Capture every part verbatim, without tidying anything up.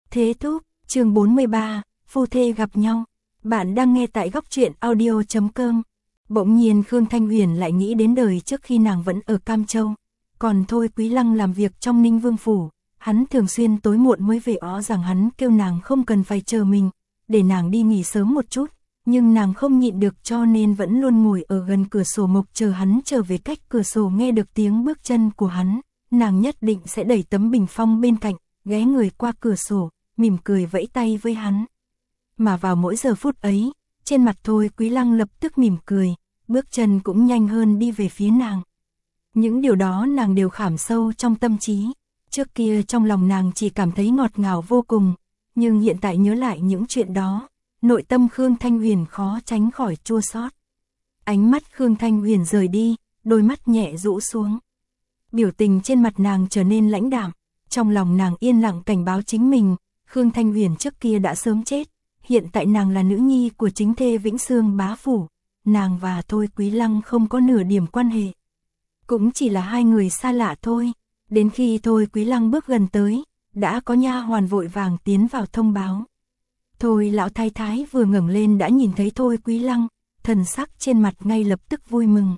Thế thúc, chương bốn mươi ba, phu thê gặp nhau. Bạn đang nghe tại góc truyện audio chấm com. Bỗng nhiên Khương Thanh Huyền lại nghĩ đến đời trước khi nàng vẫn ở Cam Châu. Còn Thôi Quý Lăng làm việc trong Ninh Vương Phủ, hắn thường xuyên tối muộn mới về, ó rằng hắn kêu nàng không cần phải chờ mình, để nàng đi nghỉ sớm một chút. Nhưng nàng không nhịn được cho nên vẫn luôn ngồi ở gần cửa sổ mộc chờ hắn trở về. Cách cửa sổ nghe được tiếng bước chân của hắn, nàng nhất định sẽ đẩy tấm bình phong bên cạnh, ghé người qua cửa sổ, mỉm cười vẫy tay với hắn. Mà vào mỗi giờ phút ấy, trên mặt Thôi Quý Lăng lập tức mỉm cười, bước chân cũng nhanh hơn đi về phía nàng. Những điều đó nàng đều khảm sâu trong tâm trí. Trước kia trong lòng nàng chỉ cảm thấy ngọt ngào vô cùng, nhưng hiện tại nhớ lại những chuyện đó, nội tâm Khương Thanh Huyền khó tránh khỏi chua xót. Ánh mắt Khương Thanh Huyền rời đi, đôi mắt nhẹ rũ xuống. Biểu tình trên mặt nàng trở nên lãnh đạm, trong lòng nàng yên lặng cảnh báo chính mình, Khương Thanh Huyền trước kia đã sớm chết, hiện tại nàng là nữ nhi của chính thê Vĩnh Xương bá phủ, nàng và Thôi Quý Lăng không có nửa điểm quan hệ. Cũng chỉ là hai người xa lạ thôi. Đến khi Thôi Quý Lăng bước gần tới, đã có nha hoàn vội vàng tiến vào thông báo. Thôi lão thái thái vừa ngẩng lên đã nhìn thấy Thôi Quý Lăng, thần sắc trên mặt ngay lập tức vui mừng.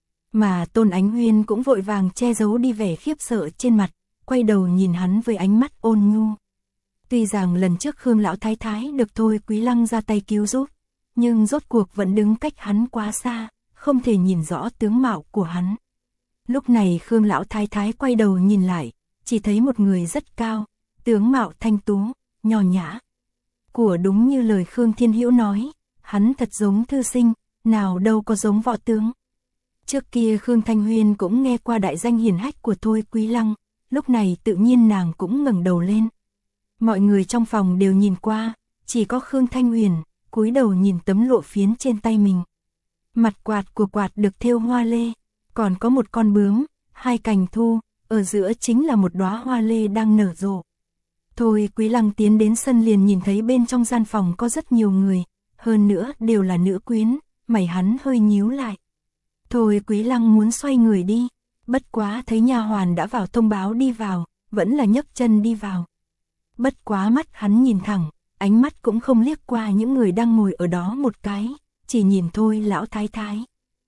Mà Tôn Ánh Huyên cũng vội vàng che giấu đi vẻ khiếp sợ trên mặt, quay đầu nhìn hắn với ánh mắt ôn nhu. Tuy rằng lần trước Khương lão thái thái được Thôi Quý Lăng ra tay cứu giúp, nhưng rốt cuộc vẫn đứng cách hắn quá xa, không thể nhìn rõ tướng mạo của hắn. Lúc này Khương lão thái thái quay đầu nhìn lại, chỉ thấy một người rất cao, tướng mạo thanh tú, nho nhã. Của đúng như lời Khương Thiên Hữu nói, hắn thật giống thư sinh, nào đâu có giống võ tướng. Trước kia Khương Thanh Huyền cũng nghe qua đại danh hiển hách của Thôi Quý Lăng, lúc này tự nhiên nàng cũng ngẩng đầu lên. Mọi người trong phòng đều nhìn qua, chỉ có Khương Thanh Huyền cúi đầu nhìn tấm lụa phiến trên tay mình. Mặt quạt của quạt được thêu hoa lê, còn có một con bướm, hai cành thu, ở giữa chính là một đóa hoa lê đang nở rộ. Thôi Quý Lăng tiến đến sân liền nhìn thấy bên trong gian phòng có rất nhiều người, hơn nữa đều là nữ quyến, mày hắn hơi nhíu lại. Thôi Quý Lăng muốn xoay người đi, bất quá thấy nha hoàn đã vào thông báo đi vào, vẫn là nhấc chân đi vào. Bất quá mắt hắn nhìn thẳng, ánh mắt cũng không liếc qua những người đang ngồi ở đó một cái, chỉ nhìn Thôi lão thái thái.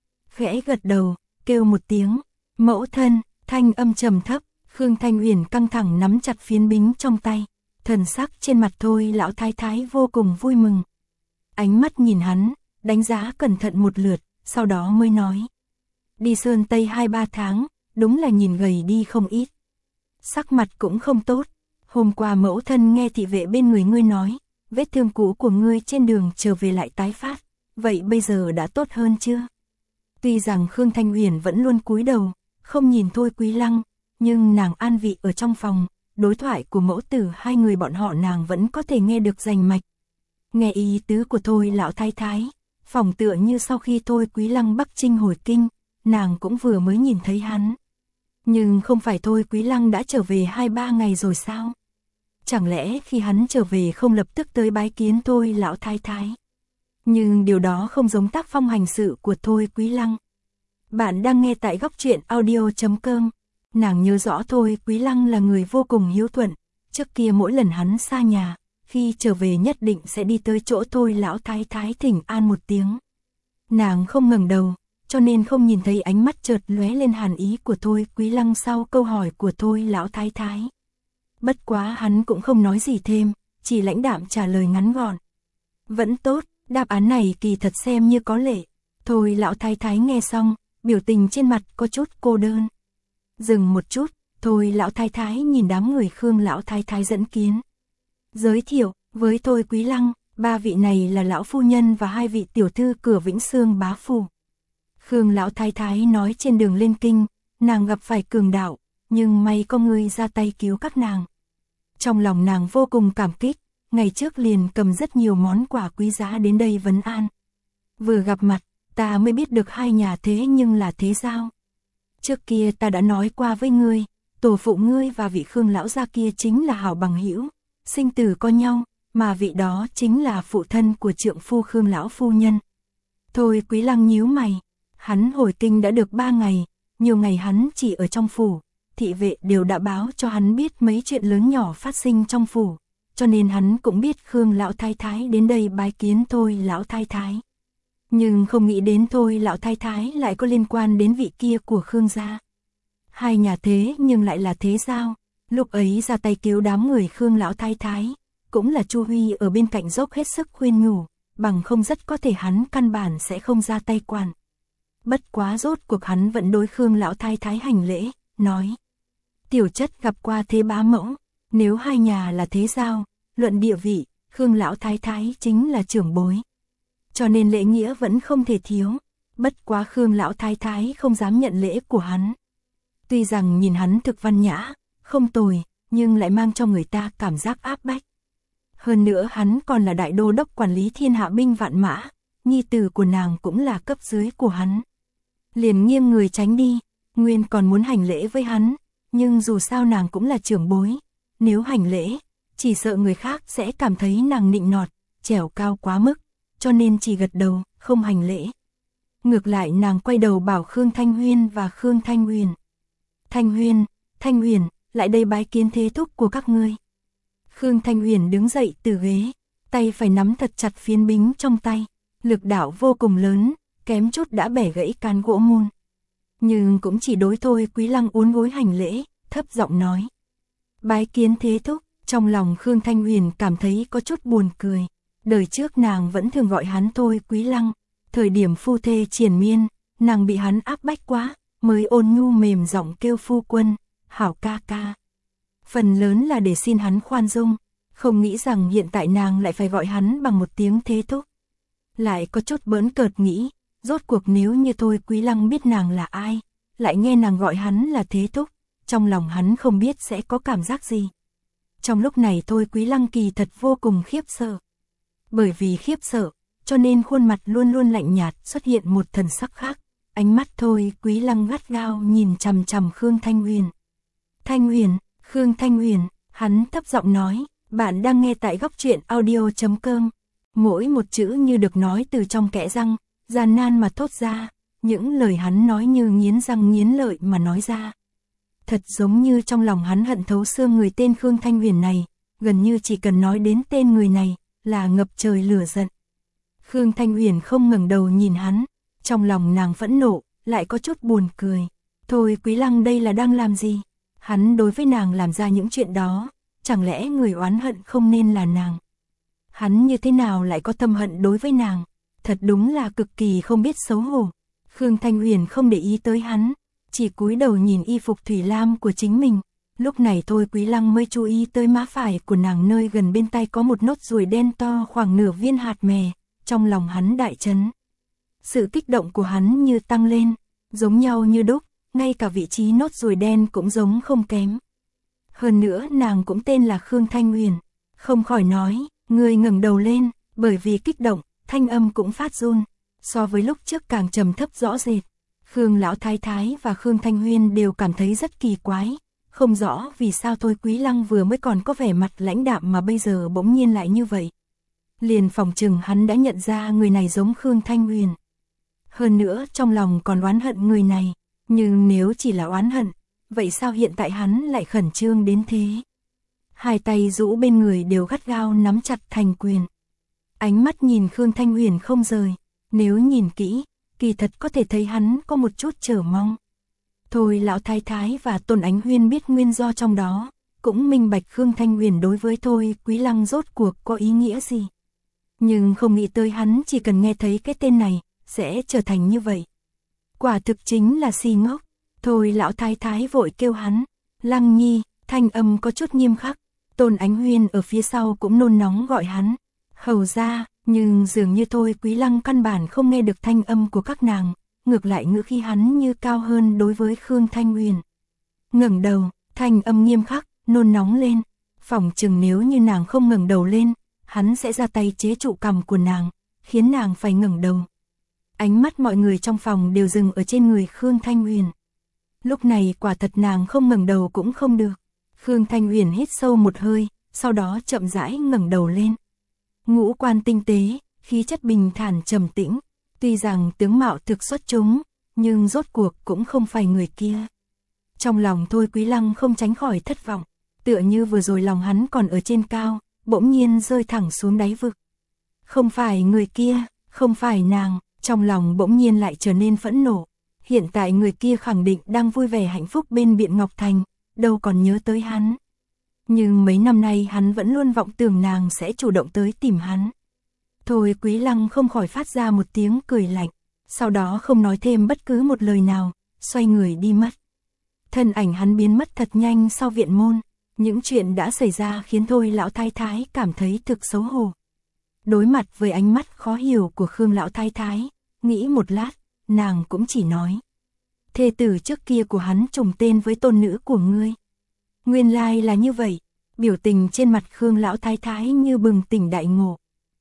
Khẽ gật đầu, kêu một tiếng, mẫu thân, thanh âm trầm thấp. Khương Thanh Huyền căng thẳng nắm chặt phiến bính trong tay, thần sắc trên mặt Thôi lão thái thái vô cùng vui mừng. Ánh mắt nhìn hắn, đánh giá cẩn thận một lượt, sau đó mới nói. Đi Sơn Tây hai ba tháng, đúng là nhìn gầy đi không ít. Sắc mặt cũng không tốt, hôm qua mẫu thân nghe thị vệ bên người ngươi nói, vết thương cũ của ngươi trên đường trở về lại tái phát, vậy bây giờ đã tốt hơn chưa? Tuy rằng Khương Thanh Huyền vẫn luôn cúi đầu, không nhìn Thôi Quý Lăng, nhưng nàng an vị ở trong phòng, đối thoại của mẫu tử hai người bọn họ nàng vẫn có thể nghe được rành mạch. Nghe ý tứ của Thôi lão thái thái, phòng tựa như sau khi Thôi Quý Lăng Bắc Trinh hồi kinh, nàng cũng vừa mới nhìn thấy hắn. Nhưng không phải Thôi Quý Lăng đã trở về hai ba ngày rồi sao? Chẳng lẽ khi hắn trở về không lập tức tới bái kiến Thôi lão thái thái? Nhưng điều đó không giống tác phong hành sự của Thôi Quý Lăng. Bạn đang nghe tại góc truyện audio chấm com. Nàng nhớ rõ Thôi Quý Lăng là người vô cùng hiếu thuận, trước kia mỗi lần hắn xa nhà, khi trở về nhất định sẽ đi tới chỗ Thôi lão thái thái thỉnh an một tiếng. Nàng không ngẩng đầu, cho nên không nhìn thấy ánh mắt chợt lóe lên hàn ý của Thôi Quý Lăng sau câu hỏi của Thôi lão thái thái. Bất quá hắn cũng không nói gì thêm, chỉ lãnh đạm trả lời ngắn gọn. Vẫn tốt, đáp án này kỳ thật xem như có lệ. Thôi lão thái thái nghe xong, biểu tình trên mặt có chút cô đơn. Dừng một chút, Thôi lão thái thái nhìn đám người Khương lão thái thái dẫn kiến. Giới thiệu, với Thôi Quý Lăng, ba vị này là lão phu nhân và hai vị tiểu thư cửa Vĩnh Xương bá phủ. Khương lão thái thái nói trên đường lên kinh, nàng gặp phải cường đạo, nhưng may có người ra tay cứu các nàng. Trong lòng nàng vô cùng cảm kích, ngày trước liền cầm rất nhiều món quà quý giá đến đây vấn an. Vừa gặp mặt, ta mới biết được hai nhà thế nhưng là thế sao? Trước kia ta đã nói qua với ngươi, tổ phụ ngươi và vị Khương lão gia kia chính là hảo bằng hữu, sinh tử có nhau, mà vị đó chính là phụ thân của trượng phu Khương lão phu nhân. Thôi Quý Lăng nhíu mày, hắn hồi kinh đã được ba ngày, nhiều ngày hắn chỉ ở trong phủ, thị vệ đều đã báo cho hắn biết mấy chuyện lớn nhỏ phát sinh trong phủ, cho nên hắn cũng biết Khương lão thái thái đến đây bái kiến Thôi lão thái thái. Nhưng không nghĩ đến Thôi lão thái thái lại có liên quan đến vị kia của Khương gia. Hai nhà thế nhưng lại là thế sao? Lúc ấy ra tay cứu đám người Khương lão thái thái, cũng là Chu Huy ở bên cạnh dốc hết sức khuyên nhủ, bằng không rất có thể hắn căn bản sẽ không ra tay quản. Bất quá rốt cuộc hắn vẫn đối Khương lão thái thái hành lễ, nói: "Tiểu chất gặp qua thế bá mẫu, nếu hai nhà là thế giao, luận địa vị, Khương lão thái thái chính là trưởng bối. Cho nên lễ nghĩa vẫn không thể thiếu." Bất quá Khương lão thái thái không dám nhận lễ của hắn. Tuy rằng nhìn hắn thực văn nhã, không tồi, nhưng lại mang cho người ta cảm giác áp bách. Hơn nữa hắn còn là đại đô đốc quản lý thiên hạ binh vạn mã, nhi tử của nàng cũng là cấp dưới của hắn. Liền nghiêng người tránh đi, nguyên còn muốn hành lễ với hắn, nhưng dù sao nàng cũng là trưởng bối, nếu hành lễ, chỉ sợ người khác sẽ cảm thấy nàng nịnh nọt, trèo cao quá mức, cho nên chỉ gật đầu, không hành lễ. Ngược lại nàng quay đầu bảo Khương Thanh Huyên và Khương Thanh Huyền: "Thanh Huyên, Thanh Huyền, lại đây bái kiến thế thúc của các ngươi." Khương Thanh Huyền đứng dậy từ ghế, tay phải nắm thật chặt phiến bính trong tay, lực đạo vô cùng lớn, kém chút đã bẻ gãy can gỗ môn. Nhưng cũng chỉ đối Thôi Quý Lăng uốn gối hành lễ, thấp giọng nói: "Bái kiến thế thúc." Trong lòng Khương Thanh Huyền cảm thấy có chút buồn cười, đời trước nàng vẫn thường gọi hắn Thôi Quý Lăng, thời điểm phu thê triền miên, nàng bị hắn áp bách quá, mới ôn nhu mềm giọng kêu phu quân, hảo ca ca. Phần lớn là để xin hắn khoan dung, không nghĩ rằng hiện tại nàng lại phải gọi hắn bằng một tiếng thế thúc. Lại có chút bỡn cợt nghĩ, rốt cuộc nếu như Thôi Quý Lăng biết nàng là ai, lại nghe nàng gọi hắn là thế thúc, trong lòng hắn không biết sẽ có cảm giác gì. Trong lúc này Thôi Quý Lăng kỳ thật vô cùng khiếp sợ. Bởi vì khiếp sợ, cho nên khuôn mặt luôn luôn lạnh nhạt, xuất hiện một thần sắc khác. Ánh mắt Thôi Quý Lăng gắt gao nhìn chằm chằm Khương Thanh Huyền. "Thanh Huyền, Khương Thanh Huyền", hắn thấp giọng nói, "bạn đang nghe tại góc truyện audio chấm com." Mỗi một chữ như được nói từ trong kẽ răng, gian nan mà thốt ra, những lời hắn nói như nghiến răng nghiến lợi mà nói ra. Thật giống như trong lòng hắn hận thấu xương người tên Khương Thanh Huyền này, gần như chỉ cần nói đến tên người này, là ngập trời lửa giận. Khương Thanh Huyền không ngẩng đầu nhìn hắn, trong lòng nàng phẫn nộ, lại có chút buồn cười. Thôi Quý Lăng đây là đang làm gì? Hắn đối với nàng làm ra những chuyện đó, chẳng lẽ người oán hận không nên là nàng? Hắn như thế nào lại có thâm hận đối với nàng? Thật đúng là cực kỳ không biết xấu hổ. Khương Thanh Huyền không để ý tới hắn, chỉ cúi đầu nhìn y phục thủy lam của chính mình. Lúc này Thôi Quý Lăng mới chú ý tới má phải của nàng, nơi gần bên tay có một nốt ruồi đen to khoảng nửa viên hạt mè, trong lòng hắn đại chấn. Sự kích động của hắn như tăng lên, giống nhau như đúc, ngay cả vị trí nốt ruồi đen cũng giống không kém. Hơn nữa nàng cũng tên là Khương Thanh Huyền, không khỏi nói, người ngẩng đầu lên, bởi vì kích động, thanh âm cũng phát run, so với lúc trước càng trầm thấp rõ rệt. Khương lão thái thái và Khương Thanh Huyên đều cảm thấy rất kỳ quái, không rõ vì sao Thôi Quý Lăng vừa mới còn có vẻ mặt lãnh đạm mà bây giờ bỗng nhiên lại như vậy. Liền phòng trừng hắn đã nhận ra người này giống Khương Thanh Huyền. Hơn nữa trong lòng còn oán hận người này, nhưng nếu chỉ là oán hận, vậy sao hiện tại hắn lại khẩn trương đến thế? Hai tay rũ bên người đều gắt gao nắm chặt thành quyền. Ánh mắt nhìn Khương Thanh Huyền không rời, nếu nhìn kỹ, kỳ thật có thể thấy hắn có một chút chờ mong. Thôi lão thái thái và Tôn Ánh Huyên biết nguyên do trong đó, cũng minh bạch Khương Thanh Huyền đối với Thôi Quý Lăng rốt cuộc có ý nghĩa gì. Nhưng không nghĩ tới hắn chỉ cần nghe thấy cái tên này, sẽ trở thành như vậy. Quả thực chính là si ngốc. Thôi lão thái thái vội kêu hắn, Lăng Nhi, thanh âm có chút nghiêm khắc. Tôn Ánh Huyên ở phía sau cũng nôn nóng gọi hắn, hầu ra, nhưng dường như Thôi Quý Lăng căn bản không nghe được thanh âm của các nàng, ngược lại ngữ khí hắn như cao hơn đối với Khương Thanh Huyền. Ngẩng đầu, thanh âm nghiêm khắc, nôn nóng lên, phỏng chừng nếu như nàng không ngẩng đầu lên, hắn sẽ ra tay chế trụ cằm của nàng, khiến nàng phải ngẩng đầu. Ánh mắt mọi người trong phòng đều dừng ở trên người Khương Thanh Huyền. Lúc này quả thật nàng không ngẩng đầu cũng không được. Khương Thanh Huyền hít sâu một hơi, sau đó chậm rãi ngẩng đầu lên. Ngũ quan tinh tế, khí chất bình thản trầm tĩnh, tuy rằng tướng mạo thực xuất chúng, nhưng rốt cuộc cũng không phải người kia. Trong lòng Thôi Quý Lăng không tránh khỏi thất vọng, tựa như vừa rồi lòng hắn còn ở trên cao, bỗng nhiên rơi thẳng xuống đáy vực. Không phải người kia, không phải nàng, trong lòng bỗng nhiên lại trở nên phẫn nộ. Hiện tại người kia khẳng định đang vui vẻ hạnh phúc bên Biện Ngọc Thành, đâu còn nhớ tới hắn. Nhưng mấy năm nay hắn vẫn luôn vọng tưởng nàng sẽ chủ động tới tìm hắn. Thôi Quý Lăng không khỏi phát ra một tiếng cười lạnh, sau đó không nói thêm bất cứ một lời nào, xoay người đi mất. Thân ảnh hắn biến mất thật nhanh sau viện môn, những chuyện đã xảy ra khiến Thôi lão thái thái cảm thấy thực xấu hổ. Đối mặt với ánh mắt khó hiểu của Khương lão thái thái, nghĩ một lát, nàng cũng chỉ nói: thê tử trước kia của hắn trùng tên với tôn nữ của ngươi. Nguyên lai là như vậy. Biểu tình trên mặt Khương lão thái thái như bừng tỉnh đại ngộ.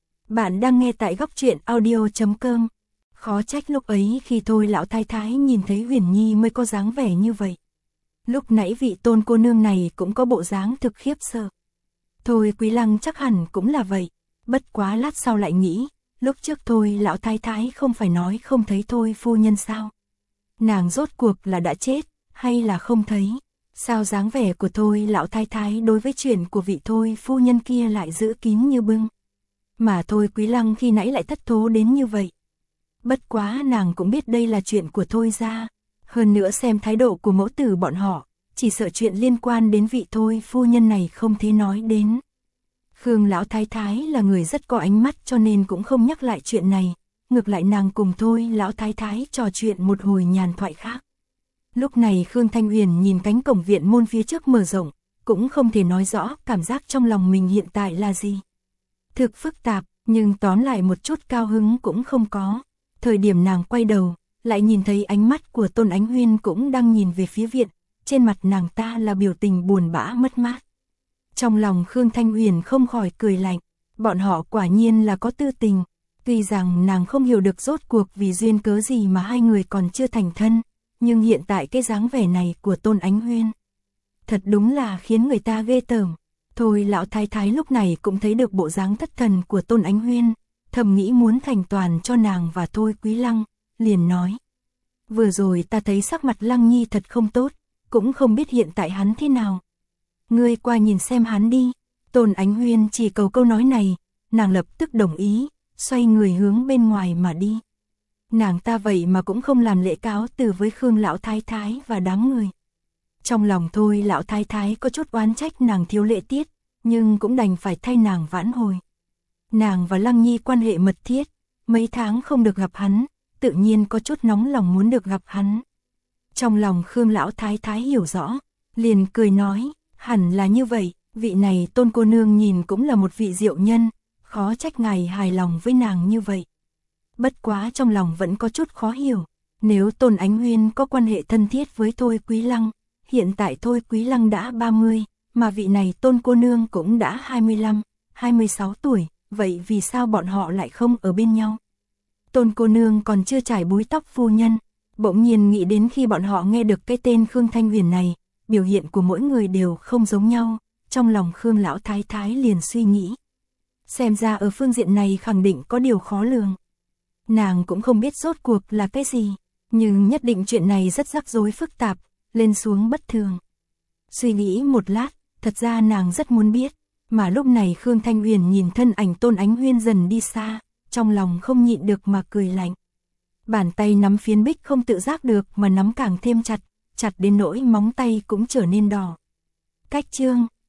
Bạn đang nghe tại góc truyện audio chấm com. Khó trách lúc ấy khi Thôi lão thái thái nhìn thấy Huyền Nhi mới có dáng vẻ như vậy. Lúc nãy vị tôn cô nương này cũng có bộ dáng thực khiếp sợ. Thôi Quý Lăng chắc hẳn cũng là vậy. Bất quá lát sau lại nghĩ, lúc trước Thôi lão thái thái không phải nói không thấy Thôi phu nhân sao? Nàng rốt cuộc là đã chết, hay là không thấy? Sao dáng vẻ của Thôi lão thái thái đối với chuyện của vị Thôi phu nhân kia lại giữ kín như bưng? Mà Thôi Quý Lăng khi nãy lại thất thố đến như vậy. Bất quá nàng cũng biết đây là chuyện của Thôi gia. Hơn nữa xem thái độ của mẫu tử bọn họ, chỉ sợ chuyện liên quan đến vị Thôi phu nhân này không thể nói đến. Khương lão thái thái là người rất có ánh mắt cho nên cũng không nhắc lại chuyện này. Ngược lại nàng cùng Thôi lão thái thái trò chuyện một hồi nhàn thoại khác. Lúc này Khương Thanh Huyền nhìn cánh cổng viện môn phía trước mở rộng, cũng không thể nói rõ cảm giác trong lòng mình hiện tại là gì. Thực phức tạp, nhưng tóm lại một chút cao hứng cũng không có. Thời điểm nàng quay đầu, lại nhìn thấy ánh mắt của Tôn Ánh Huyên cũng đang nhìn về phía viện, trên mặt nàng ta là biểu tình buồn bã mất mát. Trong lòng Khương Thanh Huyền không khỏi cười lạnh, bọn họ quả nhiên là có tư tình, tuy rằng nàng không hiểu được rốt cuộc vì duyên cớ gì mà hai người còn chưa thành thân, nhưng hiện tại cái dáng vẻ này của Tôn Ánh Huyên, thật đúng là khiến người ta ghê tởm. Thôi lão thái thái lúc này cũng thấy được bộ dáng thất thần của Tôn Ánh Huyên, thầm nghĩ muốn thành toàn cho nàng và Thôi Quý Lăng, liền nói: vừa rồi ta thấy sắc mặt Lăng Nhi thật không tốt, cũng không biết hiện tại hắn thế nào. Ngươi qua nhìn xem hắn đi. Tôn Ánh Huyên chỉ cầu câu nói này, nàng lập tức đồng ý, xoay người hướng bên ngoài mà đi. Nàng ta vậy mà cũng không làm lễ cáo từ với Khương lão thái thái và đám người. Trong lòng Thôi lão thái thái có chút oán trách nàng thiếu lễ tiết, nhưng cũng đành phải thay nàng vãn hồi. Nàng và Lăng Nhi quan hệ mật thiết, mấy tháng không được gặp hắn, tự nhiên có chút nóng lòng muốn được gặp hắn. Trong lòng Khương lão thái thái hiểu rõ, liền cười nói: hẳn là như vậy, vị này Tôn cô nương nhìn cũng là một vị diệu nhân, khó trách ngài hài lòng với nàng như vậy. Bất quá trong lòng vẫn có chút khó hiểu, nếu Tôn Ánh Huyên có quan hệ thân thiết với Thôi Quý Lăng, hiện tại Thôi Quý Lăng đã ba mươi, mà vị này Tôn cô nương cũng đã hai mươi lăm, hai mươi sáu tuổi, vậy vì sao bọn họ lại không ở bên nhau? Tôn cô nương còn chưa trải búi tóc phu nhân, bỗng nhiên nghĩ đến khi bọn họ nghe được cái tên Khương Thanh Huyền này, biểu hiện của mỗi người đều không giống nhau, trong lòng Khương lão thái thái liền suy nghĩ. Xem ra ở phương diện này khẳng định có điều khó lường. Nàng cũng không biết rốt cuộc là cái gì, nhưng nhất định chuyện này rất rắc rối phức tạp, lên xuống bất thường. Suy nghĩ một lát, thật ra nàng rất muốn biết, mà lúc này Khương Thanh Huyền nhìn thân ảnh Tôn Ánh Huyên dần đi xa, trong lòng không nhịn được mà cười lạnh. Bàn tay nắm phiến bích không tự giác được mà nắm càng thêm chặt, chặt đến nỗi móng tay cũng trở nên đỏ. Cách chương